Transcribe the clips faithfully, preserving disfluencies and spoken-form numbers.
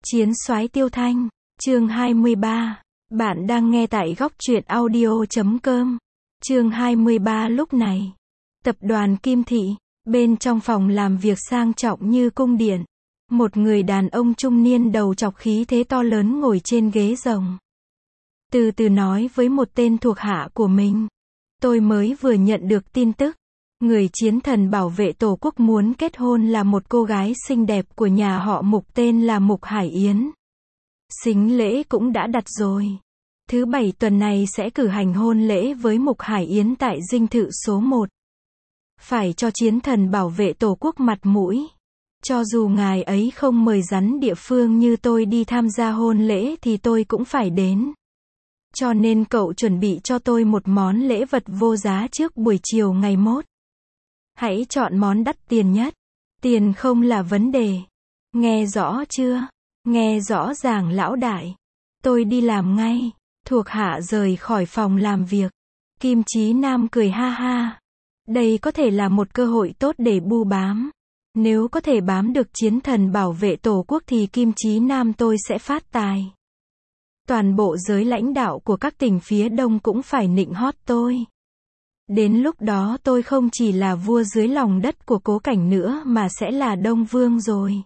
Chiến soái Tiêu Thanh, chương hai mươi ba. Bạn đang nghe tại góc truyện audio chấm com. Chương hai mươi ba. Lúc này, tập đoàn Kim Thị, bên trong phòng làm việc sang trọng như cung điện, một người đàn ông trung niên đầu trọc khí thế to lớn ngồi trên ghế rồng. Từ từ nói với một tên thuộc hạ của mình. Tôi mới vừa nhận được tin tức. Người chiến thần bảo vệ Tổ quốc muốn kết hôn là một cô gái xinh đẹp của nhà họ Mục tên là Mục Hải Yến. Sính lễ cũng đã đặt rồi. Thứ bảy tuần này sẽ cử hành hôn lễ với Mục Hải Yến tại dinh thự số một. Phải cho chiến thần bảo vệ Tổ quốc mặt mũi. Cho dù ngài ấy không mời rắn địa phương như tôi đi tham gia hôn lễ thì tôi cũng phải đến. Cho nên cậu chuẩn bị cho tôi một món lễ vật vô giá trước buổi chiều ngày mốt. Hãy chọn món đắt tiền nhất. Tiền không là vấn đề. Nghe rõ chưa? Nghe rõ ràng lão đại. Tôi đi làm ngay. Thuộc hạ rời khỏi phòng làm việc. Kim Chí Nam cười ha ha. Đây có thể là một cơ hội tốt để bu bám. Nếu có thể bám được chiến thần bảo vệ Tổ quốc thì Kim Chí Nam tôi sẽ phát tài. Toàn bộ giới lãnh đạo của các tỉnh phía Đông cũng phải nịnh hót tôi. Đến lúc đó tôi không chỉ là vua dưới lòng đất của Cố Cảnh nữa mà sẽ là Đông Vương rồi.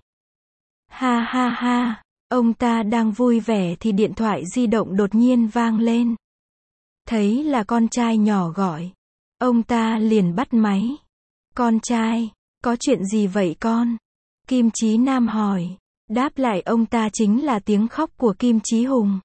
Ha ha ha, ông ta đang vui vẻ thì điện thoại di động đột nhiên vang lên. Thấy là con trai nhỏ gọi. Ông ta liền bắt máy. Con trai, có chuyện gì vậy con? Kim Chí Nam hỏi. Đáp lại ông ta chính là tiếng khóc của Kim Chí Hùng.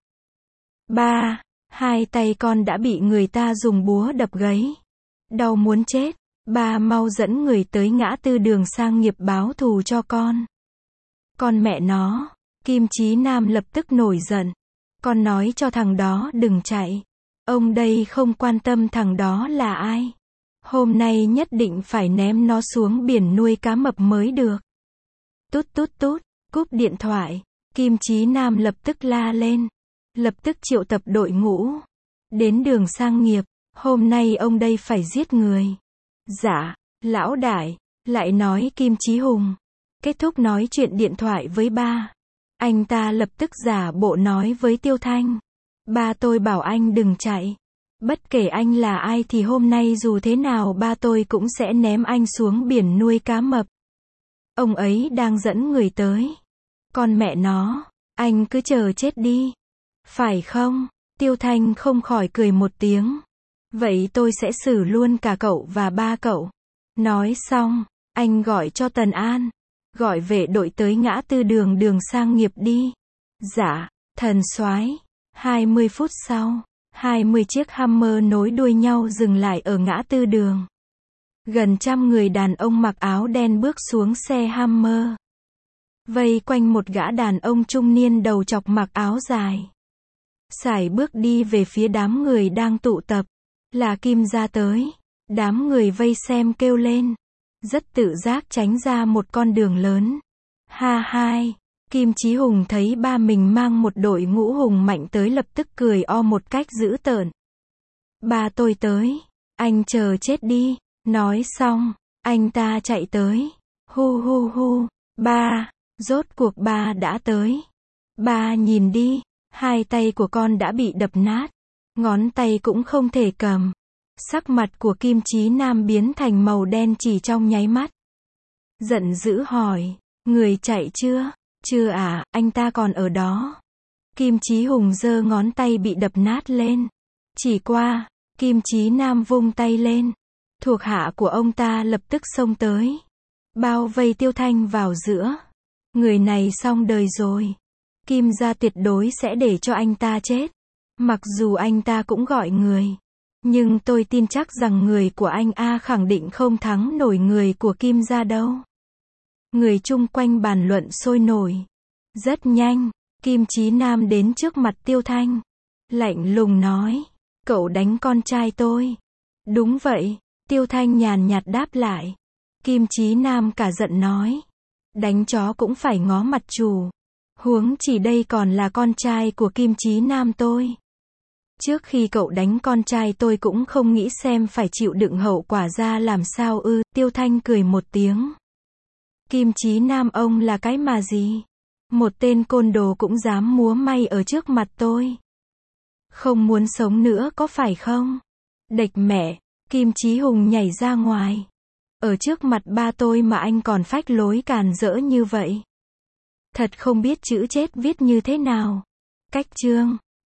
Ba, hai tay con đã bị người ta dùng búa đập gáy. Đau muốn chết. Ba mau dẫn người tới ngã tư Đường Sang Nghiệp báo thù cho con. Con mẹ nó. Kim Chí Nam lập tức nổi giận. Con nói cho thằng đó đừng chạy. Ông đây không quan tâm thằng đó là ai. Hôm nay nhất định phải ném nó xuống biển nuôi cá mập mới được. Tút tút tút, cúp điện thoại. Kim Chí Nam lập tức la lên. Lập tức triệu tập đội ngũ. Đến Đường Sang Nghiệp. Hôm nay ông đây phải giết người. Dạ, lão đại. Lại nói Kim Chí Hùng. Kết thúc nói chuyện điện thoại với ba. Anh ta lập tức giả bộ nói với Tiêu Thanh. Ba tôi bảo anh đừng chạy. Bất kể anh là ai thì hôm nay dù thế nào ba tôi cũng sẽ ném anh xuống biển nuôi cá mập. Ông ấy đang dẫn người tới. Con mẹ nó, anh cứ chờ chết đi. Phải không? Tiêu Thanh không khỏi cười một tiếng. Vậy tôi sẽ xử luôn cả cậu và ba cậu. Nói xong, anh gọi cho Tần An. Gọi vệ đội tới ngã tư đường Đường Sang Nghiệp đi. Dạ, thần soái. hai mươi phút sau, hai mươi chiếc Hummer nối đuôi nhau dừng lại ở ngã tư đường. Gần trăm người đàn ông mặc áo đen bước xuống xe Hummer. Vây quanh một gã đàn ông trung niên đầu chọc mặc áo dài. Sải bước đi về phía đám người đang tụ tập. Là Kim gia tới. Đám người vây xem kêu lên. Rất tự giác tránh ra một con đường lớn. Ha hai. Kim Chí Hùng thấy ba mình mang một đội ngũ hùng mạnh tới lập tức cười o một cách dữ tợn. Ba tôi tới. Anh chờ chết đi. Nói xong, anh ta chạy tới. Hu hu hu. Ba. Rốt cuộc ba đã tới. Ba nhìn đi. Hai tay của con đã bị đập nát. Ngón tay cũng không thể cầm. Sắc mặt của Kim Chí Nam biến thành màu đen chỉ trong nháy mắt. Giận dữ hỏi. Người chạy chưa? Chưa à, anh ta còn ở đó. Kim Chí Hùng giơ ngón tay bị đập nát lên. Chỉ qua, Kim Chí Nam vung tay lên. Thuộc hạ của ông ta lập tức xông tới. Bao vây Tiêu Thanh vào giữa. Người này xong đời rồi. Kim gia tuyệt đối sẽ để cho anh ta chết. Mặc dù anh ta cũng gọi người. Nhưng tôi tin chắc rằng người của anh A khẳng định không thắng nổi người của Kim gia đâu. Người chung quanh bàn luận sôi nổi. Rất nhanh, Kim Chí Nam đến trước mặt Tiêu Thanh. Lạnh lùng nói. Cậu đánh con trai tôi. Đúng vậy. Tiêu Thanh nhàn nhạt đáp lại. Kim Chí Nam cả giận nói. Đánh chó cũng phải ngó mặt chủ. Huống chỉ đây còn là con trai của Kim Chí Nam tôi. Trước khi cậu đánh con trai tôi cũng không nghĩ xem phải chịu đựng hậu quả ra làm sao ư. Tiêu Thanh cười một tiếng. Kim Chí Nam ông là cái mà gì? Một tên côn đồ cũng dám múa may ở trước mặt tôi. Không muốn sống nữa có phải không? Đệch mẹ, Kim Chí Hùng nhảy ra ngoài. Ở trước mặt ba tôi mà anh còn phách lối càn rỡ như vậy. Thật không biết chữ chết viết như thế nào. Cách chương